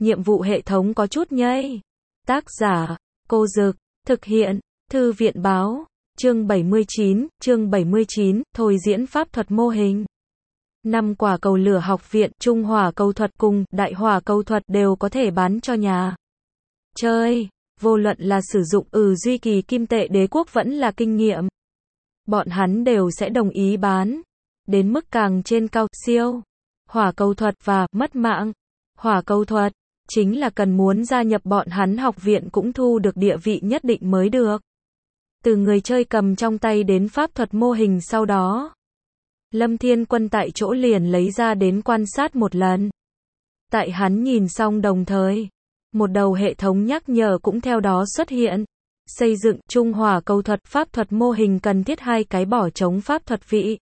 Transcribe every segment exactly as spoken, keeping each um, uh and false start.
nhiệm vụ hệ thống có chút nhây. Tác giả, Cô Dực, thực hiện, Thư viện Báo, chương bảy mươi chín, chương bảy mươi chín, thôi diễn pháp thuật mô hình. Năm quả cầu lửa học viện, trung hỏa cầu thuật cùng đại hỏa cầu thuật đều có thể bán cho nhà chơi, vô luận là sử dụng ừ duy kỳ kim tệ đế quốc vẫn là kinh nghiệm. Bọn hắn đều sẽ đồng ý bán. Đến mức càng trên cao, siêu, hỏa cầu thuật và mất mạng. Hỏa cầu thuật, chính là cần muốn gia nhập bọn hắn học viện cũng thu được địa vị nhất định mới được. Từ người chơi cầm trong tay đến pháp thuật mô hình sau đó. Lâm Thiên Quân tại chỗ liền lấy ra đến quan sát một lần. Tại hắn nhìn xong đồng thời, một đầu hệ thống nhắc nhở cũng theo đó xuất hiện. Xây dựng trung hỏa cầu thuật pháp thuật mô hình cần thiết hai cái bỏ trống pháp thuật vị.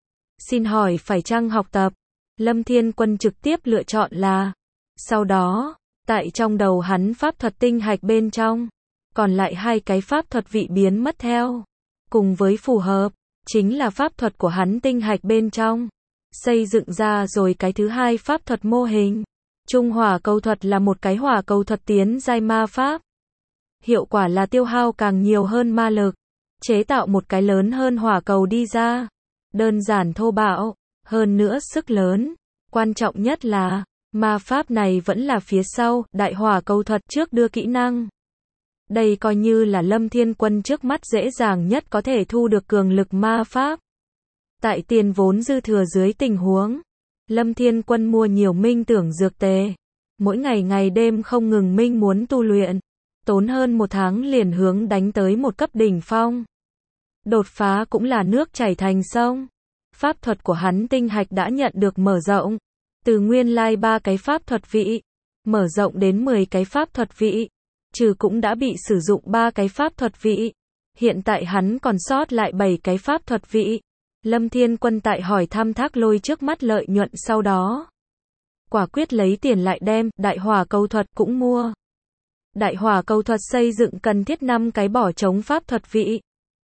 Xin hỏi phải chăng học tập? Lâm Thiên Quân trực tiếp lựa chọn là. Sau đó, tại trong đầu hắn pháp thuật tinh hạch bên trong, còn lại hai cái pháp thuật vị biến mất theo. Cùng với phù hợp, chính là pháp thuật của hắn tinh hạch bên trong. Xây dựng ra rồi cái thứ hai pháp thuật mô hình. Trung hỏa cầu thuật là một cái hỏa cầu thuật tiến giai ma pháp. Hiệu quả là tiêu hao càng nhiều hơn ma lực. Chế tạo một cái lớn hơn hỏa cầu đi ra. Đơn giản thô bạo, hơn nữa sức lớn. Quan trọng nhất là, ma pháp này vẫn là phía sau, đại hỏa cầu thuật trước đưa kỹ năng. Đây coi như là Lâm Thiên Quân trước mắt dễ dàng nhất có thể thu được cường lực ma pháp. Tại tiền vốn dư thừa dưới tình huống, Lâm Thiên Quân mua nhiều minh tưởng dược tề. Mỗi ngày ngày đêm không ngừng minh muốn tu luyện. Tốn hơn một tháng liền hướng đánh tới một cấp đỉnh phong. Đột phá cũng là nước chảy thành sông. Pháp thuật của hắn tinh hạch đã nhận được mở rộng. Từ nguyên lai ba cái pháp thuật vị, mở rộng đến mười cái pháp thuật vị. Trừ cũng đã bị sử dụng ba cái pháp thuật vị. Hiện tại hắn còn sót lại bảy cái pháp thuật vị. Lâm Thiên Quân tại hỏi thăm Thác Lôi trước mắt lợi nhuận sau đó. Quả quyết lấy tiền lại đem, đại hỏa cầu thuật cũng mua. Đại hỏa cầu thuật xây dựng cần thiết năm cái bỏ trống pháp thuật vị.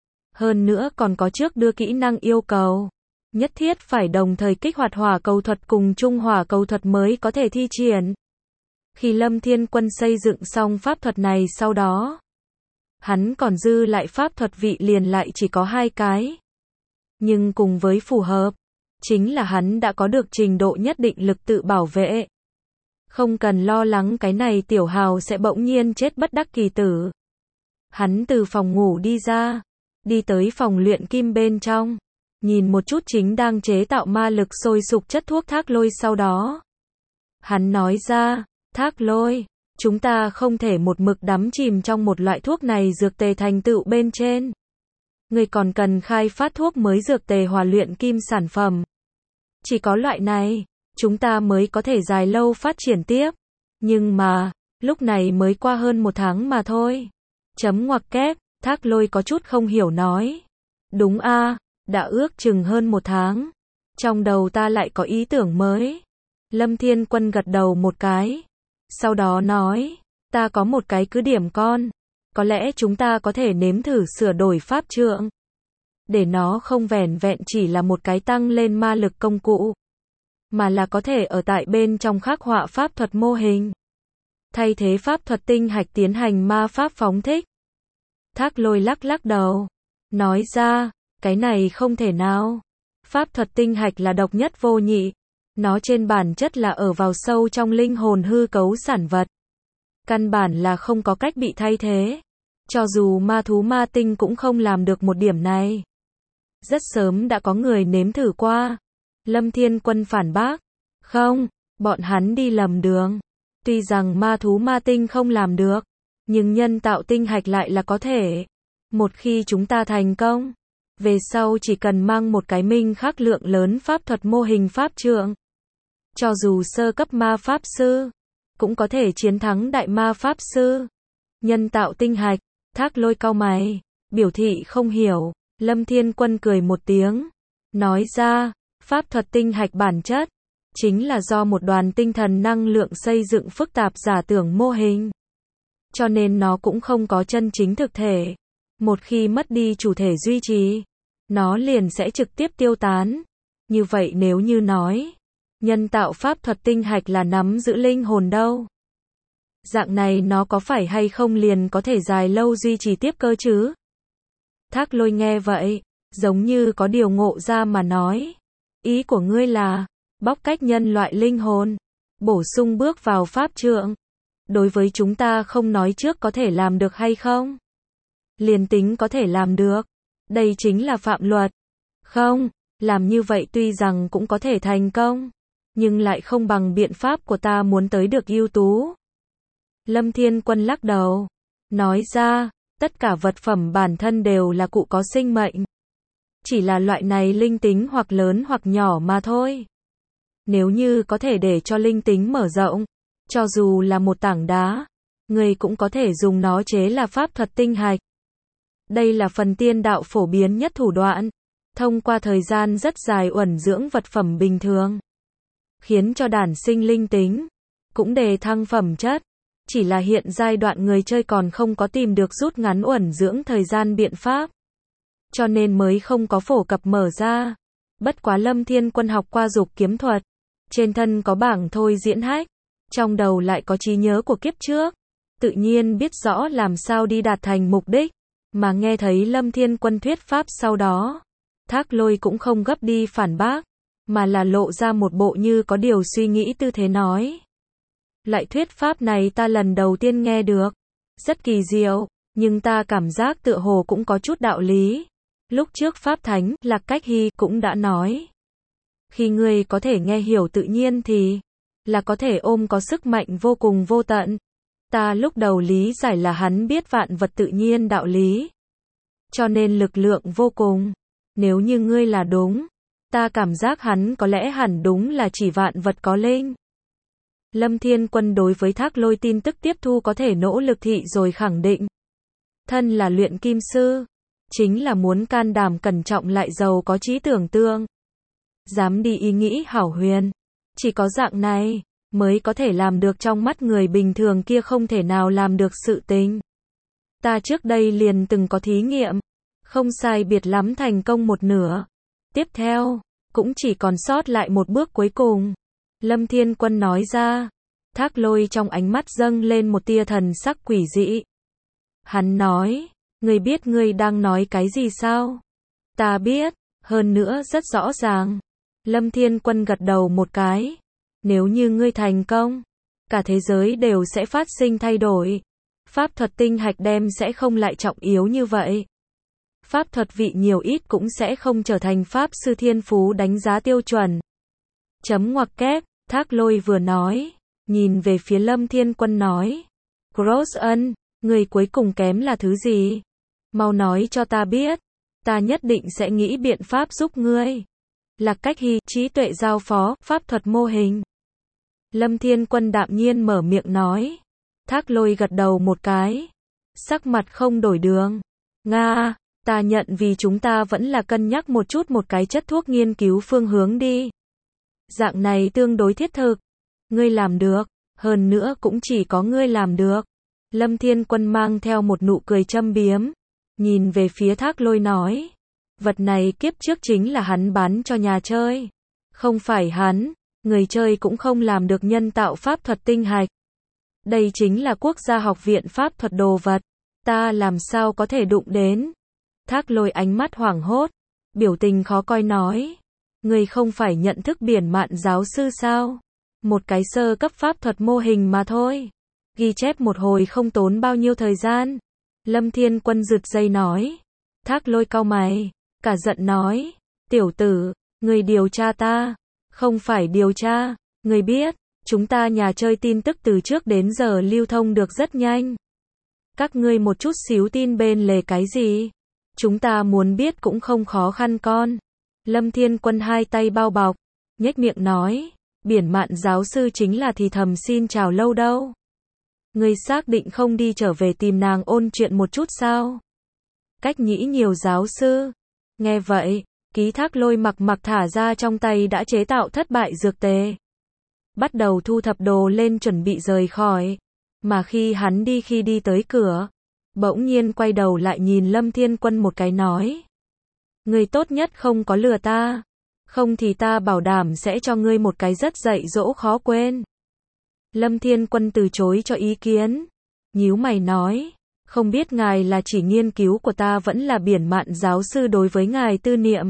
Hơn nữa còn có trước đưa kỹ năng yêu cầu. Nhất thiết phải đồng thời kích hoạt hỏa cầu thuật cùng trung hỏa cầu thuật mới có thể thi triển. Khi Lâm Thiên Quân xây dựng xong pháp thuật này sau đó, hắn còn dư lại pháp thuật vị liền lại chỉ có hai cái. Nhưng cùng với phù hợp, chính là hắn đã có được trình độ nhất định lực tự bảo vệ. Không cần lo lắng cái này tiểu hào sẽ bỗng nhiên chết bất đắc kỳ tử. Hắn từ phòng ngủ đi ra, đi tới phòng luyện kim bên trong, nhìn một chút chính đang chế tạo ma lực sôi sục chất thuốc Thác Lôi sau đó. Hắn nói ra, Thác Lôi, chúng ta không thể một mực đắm chìm trong một loại thuốc này dược tề thành tựu bên trên. Người còn cần khai phát thuốc mới dược tề hòa luyện kim sản phẩm. Chỉ có loại này, chúng ta mới có thể dài lâu phát triển tiếp. Nhưng mà, lúc này mới qua hơn một tháng mà thôi. Chấm ngoặc kép, Thác Lôi có chút không hiểu nói. Đúng a, đã ước chừng hơn một tháng. Trong đầu ta lại có ý tưởng mới. Lâm Thiên Quân gật đầu một cái. Sau đó nói, ta có một cái cứ điểm con. Có lẽ chúng ta có thể nếm thử sửa đổi pháp trượng. Để nó không vẻn vẹn chỉ là một cái tăng lên ma lực công cụ. Mà là có thể ở tại bên trong khắc họa pháp thuật mô hình. Thay thế pháp thuật tinh hạch tiến hành ma pháp phóng thích. Thác Lôi lắc lắc đầu. Nói ra, cái này không thể nào. Pháp thuật tinh hạch là độc nhất vô nhị. Nó trên bản chất là ở vào sâu trong linh hồn hư cấu sản vật. Căn bản là không có cách bị thay thế. Cho dù ma thú ma tinh cũng không làm được một điểm này. Rất sớm đã có người nếm thử qua. Lâm Thiên Quân phản bác. Không, bọn hắn đi lầm đường. Tuy rằng ma thú ma tinh không làm được, nhưng nhân tạo tinh hạch lại là có thể. Một khi chúng ta thành công, về sau chỉ cần mang một cái minh khắc lượng lớn pháp thuật mô hình pháp trượng. Cho dù sơ cấp ma pháp sư, cũng có thể chiến thắng đại ma pháp sư. Nhân tạo tinh hạch, Thác Lôi cau mày, biểu thị không hiểu. Lâm Thiên Quân cười một tiếng, nói ra, pháp thuật tinh hạch bản chất, chính là do một đoàn tinh thần năng lượng xây dựng phức tạp giả tưởng mô hình. Cho nên nó cũng không có chân chính thực thể. Một khi mất đi chủ thể duy trì, nó liền sẽ trực tiếp tiêu tán. Như vậy nếu như nói, nhân tạo pháp thuật tinh hạch là nắm giữ linh hồn đâu? Dạng này nó có phải hay không liền có thể dài lâu duy trì tiếp cơ chứ? Thác Lôi nghe vậy, giống như có điều ngộ ra mà nói. Ý của ngươi là, bóc cách nhân loại linh hồn, bổ sung bước vào pháp trượng. Đối với chúng ta không nói trước có thể làm được hay không? Liền tính có thể làm được. Đây chính là phạm luật. Không, làm như vậy tuy rằng cũng có thể thành công, nhưng lại không bằng biện pháp của ta muốn tới được ưu tú. Lâm Thiên Quân lắc đầu, nói ra, tất cả vật phẩm bản thân đều là cụ có sinh mệnh. Chỉ là loại này linh tính hoặc lớn hoặc nhỏ mà thôi. Nếu như có thể để cho linh tính mở rộng, cho dù là một tảng đá, người cũng có thể dùng nó chế là pháp thuật tinh hạch. Đây là phần tiên đạo phổ biến nhất thủ đoạn, thông qua thời gian rất dài uẩn dưỡng vật phẩm bình thường, khiến cho đản sinh linh tính, cũng đề thăng phẩm chất. Chỉ là hiện giai đoạn người chơi còn không có tìm được rút ngắn uẩn dưỡng thời gian biện pháp, cho nên mới không có phổ cập mở ra. Bất quá Lâm Thiên Quân học qua dục kiếm thuật, trên thân có bảng thôi diễn hách, trong đầu lại có trí nhớ của kiếp trước, tự nhiên biết rõ làm sao đi đạt thành mục đích. Mà nghe thấy Lâm Thiên Quân thuyết pháp sau đó, Thác Lôi cũng không gấp đi phản bác, mà là lộ ra một bộ như có điều suy nghĩ tư thế nói. Loại thuyết pháp này ta lần đầu tiên nghe được, rất kỳ diệu, nhưng ta cảm giác tựa hồ cũng có chút đạo lý. Lúc trước Pháp Thánh, Lạc Cách Hy cũng đã nói. Khi ngươi có thể nghe hiểu tự nhiên thì, là có thể ôm có sức mạnh vô cùng vô tận. Ta lúc đầu lý giải là hắn biết vạn vật tự nhiên đạo lý, cho nên lực lượng vô cùng. Nếu như ngươi là đúng, ta cảm giác hắn có lẽ hẳn đúng là chỉ vạn vật có linh. Lâm Thiên Quân đối với Thác Lôi tin tức tiếp thu có thể nỗ lực thị rồi khẳng định. Thân là luyện kim sư, chính là muốn can đảm cẩn trọng lại giàu có trí tưởng tượng. Dám đi ý nghĩ hảo huyền. Chỉ có dạng này, mới có thể làm được trong mắt người bình thường kia không thể nào làm được sự tình. Ta trước đây liền từng có thí nghiệm, không sai biệt lắm thành công một nửa. Tiếp theo, cũng chỉ còn sót lại một bước cuối cùng. Lâm Thiên Quân nói ra. Thác Lôi trong ánh mắt dâng lên một tia thần sắc quỷ dị. Hắn nói, ngươi biết ngươi đang nói cái gì sao? Ta biết, hơn nữa rất rõ ràng. Lâm Thiên Quân gật đầu một cái. Nếu như ngươi thành công, cả thế giới đều sẽ phát sinh thay đổi. Pháp thuật tinh hạch đem sẽ không lại trọng yếu như vậy. Pháp thuật vị nhiều ít cũng sẽ không trở thành pháp sư thiên phú đánh giá tiêu chuẩn. Chấm ngoặc kép, Thác Lôi vừa nói, nhìn về phía Lâm Thiên Quân nói. Cross ân, người cuối cùng kém là thứ gì? Mau nói cho ta biết, ta nhất định sẽ nghĩ biện pháp giúp ngươi. Lạc Cách Hy, trí tuệ giao phó, pháp thuật mô hình. Lâm Thiên Quân đạm nhiên mở miệng nói. Thác Lôi gật đầu một cái, sắc mặt không đổi đường. Nga, ta nhận vì chúng ta vẫn là cân nhắc một chút một cái chất thuốc nghiên cứu phương hướng đi. Dạng này tương đối thiết thực. Ngươi làm được, hơn nữa cũng chỉ có ngươi làm được. Lâm Thiên Quân mang theo một nụ cười châm biếm, nhìn về phía Thác Lôi nói. Vật này kiếp trước chính là hắn bán cho nhà chơi. Không phải hắn, người chơi cũng không làm được nhân tạo pháp thuật tinh hạch. Đây chính là quốc gia học viện pháp thuật đồ vật. Ta làm sao có thể đụng đến? Thác Lôi ánh mắt hoảng hốt, biểu tình khó coi nói. Người không phải nhận thức biển mạn giáo sư sao? Một cái sơ cấp pháp thuật mô hình mà thôi. Ghi chép một hồi không tốn bao nhiêu thời gian. Lâm Thiên Quân rụt dây nói. Thác Lôi cau mày, cả giận nói. Tiểu tử, người điều tra ta. Không phải điều tra, người biết, chúng ta nhà chơi tin tức từ trước đến giờ lưu thông được rất nhanh. Các ngươi một chút xíu tin bên lề cái gì? Chúng ta muốn biết cũng không khó khăn con. Lâm Thiên Quân hai tay bao bọc, nhếch miệng nói. Biển mạn giáo sư chính là thì thầm xin chào lâu đâu. Ngươi xác định không đi trở về tìm nàng ôn chuyện một chút sao? Cách nhĩ nhiều giáo sư. Nghe vậy, Ký Thác Lôi mặc mặc thả ra trong tay đã chế tạo thất bại dược tề. Bắt đầu thu thập đồ lên chuẩn bị rời khỏi. Mà khi hắn đi khi đi tới cửa, bỗng nhiên quay đầu lại nhìn Lâm Thiên Quân một cái nói. Ngươi tốt nhất không có lừa ta. Không thì ta bảo đảm sẽ cho ngươi một cái rất dạy dỗ khó quên. Lâm Thiên Quân từ chối cho ý kiến. Nhíu mày nói, không biết ngài là chỉ nghiên cứu của ta vẫn là biển mạn giáo sư đối với ngài tư niệm.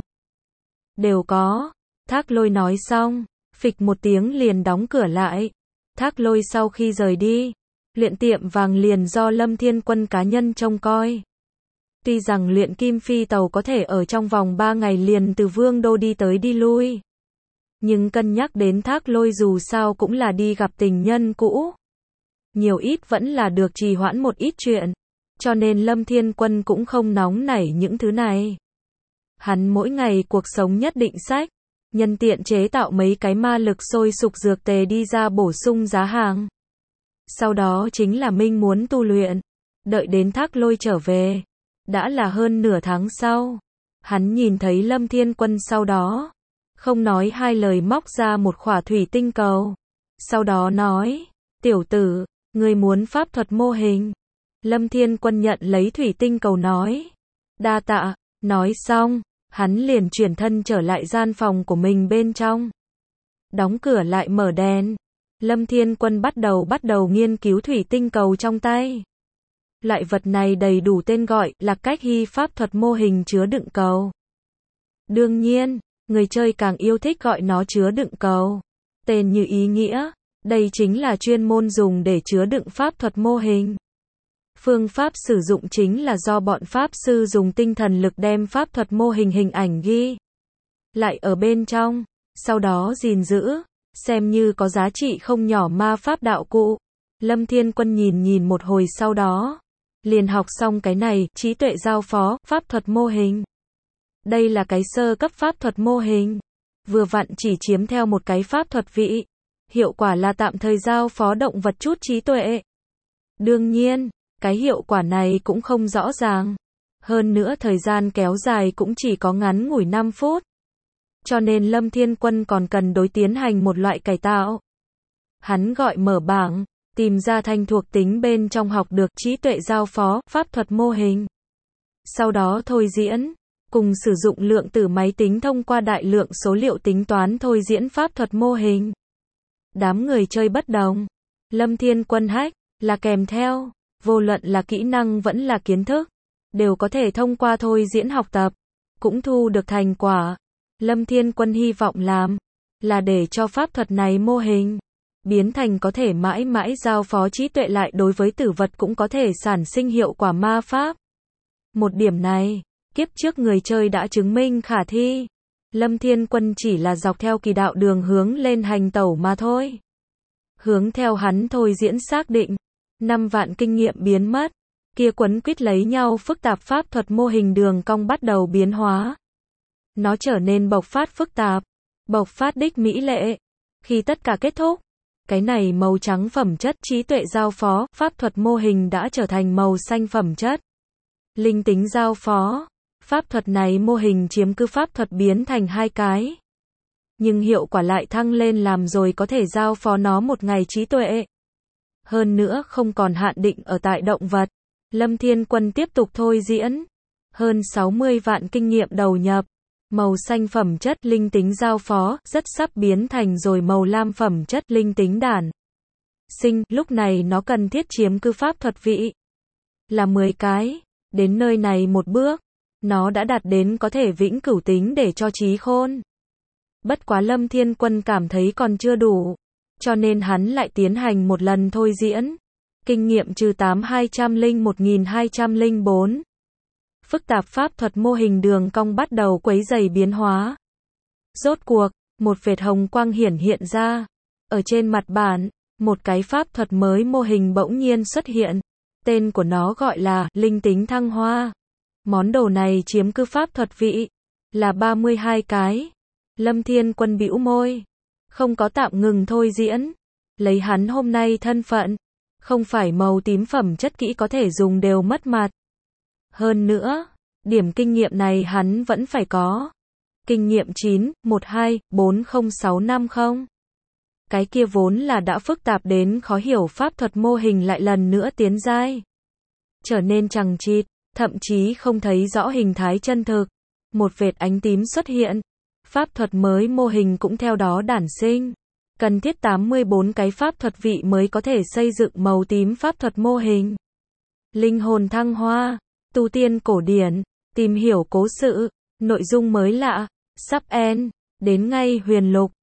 Đều có. Thác Lôi nói xong, phịch một tiếng liền đóng cửa lại. Thác Lôi sau khi rời đi, luyện tiệm vàng liền do Lâm Thiên Quân cá nhân trông coi. Tuy rằng luyện kim phi tàu có thể ở trong vòng ba ngày liền từ Vương Đô đi tới đi lui. Nhưng cân nhắc đến Thác Lôi dù sao cũng là đi gặp tình nhân cũ. Nhiều ít vẫn là được trì hoãn một ít chuyện. Cho nên Lâm Thiên Quân cũng không nóng nảy những thứ này. Hắn mỗi ngày cuộc sống nhất định sách. Nhân tiện chế tạo mấy cái ma lực sôi sục dược tề đi ra bổ sung giá hàng. Sau đó chính là Minh muốn tu luyện. Đợi đến Thác Lôi trở về. Đã là hơn nửa tháng sau. Hắn nhìn thấy Lâm Thiên Quân sau đó. Không nói hai lời móc ra một khỏa thủy tinh cầu. Sau đó nói, tiểu tử, ngươi muốn pháp thuật mô hình. Lâm Thiên Quân nhận lấy thủy tinh cầu nói, đa tạ. Nói xong, hắn liền chuyển thân trở lại gian phòng của mình bên trong. Đóng cửa lại mở đèn. Lâm Thiên Quân bắt đầu bắt đầu nghiên cứu thủy tinh cầu trong tay. Loại vật này đầy đủ tên gọi là cách hy pháp thuật mô hình chứa đựng cầu. Đương nhiên, người chơi càng yêu thích gọi nó chứa đựng cầu. Tên như ý nghĩa, đây chính là chuyên môn dùng để chứa đựng pháp thuật mô hình. Phương pháp sử dụng chính là do bọn pháp sư dùng tinh thần lực đem pháp thuật mô hình hình ảnh ghi lại ở bên trong, sau đó gìn giữ, xem như có giá trị không nhỏ ma pháp đạo cụ. Lâm Thiên Quân nhìn nhìn một hồi sau đó, liền học xong cái này, trí tuệ giao phó, pháp thuật mô hình. Đây là cái sơ cấp pháp thuật mô hình, vừa vặn chỉ chiếm theo một cái pháp thuật vị, hiệu quả là tạm thời giao phó động vật chút trí tuệ. Đương nhiên, cái hiệu quả này cũng không rõ ràng. Hơn nữa thời gian kéo dài cũng chỉ có ngắn ngủi năm phút. Cho nên Lâm Thiên Quân còn cần đối tiến hành một loại cải tạo. Hắn gọi mở bảng, tìm ra thanh thuộc tính bên trong học được trí tuệ giao phó, pháp thuật mô hình. Sau đó thôi diễn, cùng sử dụng lượng tử máy tính thông qua đại lượng số liệu tính toán thôi diễn pháp thuật mô hình. Đám người chơi bất đồng. Lâm Thiên Quân hack, là kèm theo. Vô luận là kỹ năng vẫn là kiến thức, đều có thể thông qua thôi diễn học tập, cũng thu được thành quả. Lâm Thiên Quân hy vọng làm, là để cho pháp thuật này mô hình, biến thành có thể mãi mãi giao phó trí tuệ lại đối với tử vật cũng có thể sản sinh hiệu quả ma pháp. Một điểm này, kiếp trước người chơi đã chứng minh khả thi. Lâm Thiên Quân chỉ là dọc theo kỳ đạo đường hướng lên hành tẩu mà thôi. Hướng theo hắn thôi diễn xác định. Năm vạn kinh nghiệm biến mất, kia quấn quýt lấy nhau phức tạp pháp thuật mô hình đường cong bắt đầu biến hóa. Nó trở nên bộc phát phức tạp, bộc phát đích mỹ lệ. Khi tất cả kết thúc, cái này màu trắng phẩm chất trí tuệ giao phó, pháp thuật mô hình đã trở thành màu xanh phẩm chất. Linh tính giao phó, pháp thuật này mô hình chiếm cứ pháp thuật biến thành hai cái. Nhưng hiệu quả lại thăng lên làm rồi có thể giao phó nó một ngày trí tuệ. Hơn nữa không còn hạn định ở tại động vật. Lâm Thiên Quân tiếp tục thôi diễn. Hơn sáu mươi vạn kinh nghiệm đầu nhập. Màu xanh phẩm chất linh tính giao phó, rất sắp biến thành rồi màu lam phẩm chất linh tính đản sinh. Lúc này nó cần thiết chiếm cứ pháp thuật vị. Là mười cái. Đến nơi này một bước. Nó đã đạt đến có thể vĩnh cửu tính để cho trí khôn. Bất quá Lâm Thiên Quân cảm thấy còn chưa đủ. Cho nên hắn lại tiến hành một lần thôi diễn. Kinh nghiệm trừ tám hai trăm lẻ một nghìn hai trăm lẻ bốn. Phức tạp pháp thuật mô hình đường cong bắt đầu quấy rầy biến hóa. Rốt cuộc, một vệt hồng quang hiển hiện ra. Ở trên mặt bản, một cái pháp thuật mới mô hình bỗng nhiên xuất hiện. Tên của nó gọi là linh tính thăng hoa. Món đồ này chiếm cứ pháp thuật vị. Là ba mươi hai cái. Lâm Thiên Quân bĩu môi. Không có tạm ngừng thôi diễn. Lấy hắn hôm nay thân phận. Không phải màu tím phẩm chất kỹ có thể dùng đều mất mặt. Hơn nữa, điểm kinh nghiệm này hắn vẫn phải có. Kinh nghiệm chín, một hai, bốn không sáu năm không. Cái kia vốn là đã phức tạp đến khó hiểu pháp thuật mô hình lại lần nữa tiến giai. Trở nên chằng chịt, thậm chí không thấy rõ hình thái chân thực. Một vệt ánh tím xuất hiện. Pháp thuật mới mô hình cũng theo đó đản sinh. Cần thiết tám mươi bốn cái pháp thuật vị mới có thể xây dựng màu tím pháp thuật mô hình. Linh hồn thăng hoa, tu tiên cổ điển, tìm hiểu cố sự, nội dung mới lạ, sub end, đến ngay huyền lục.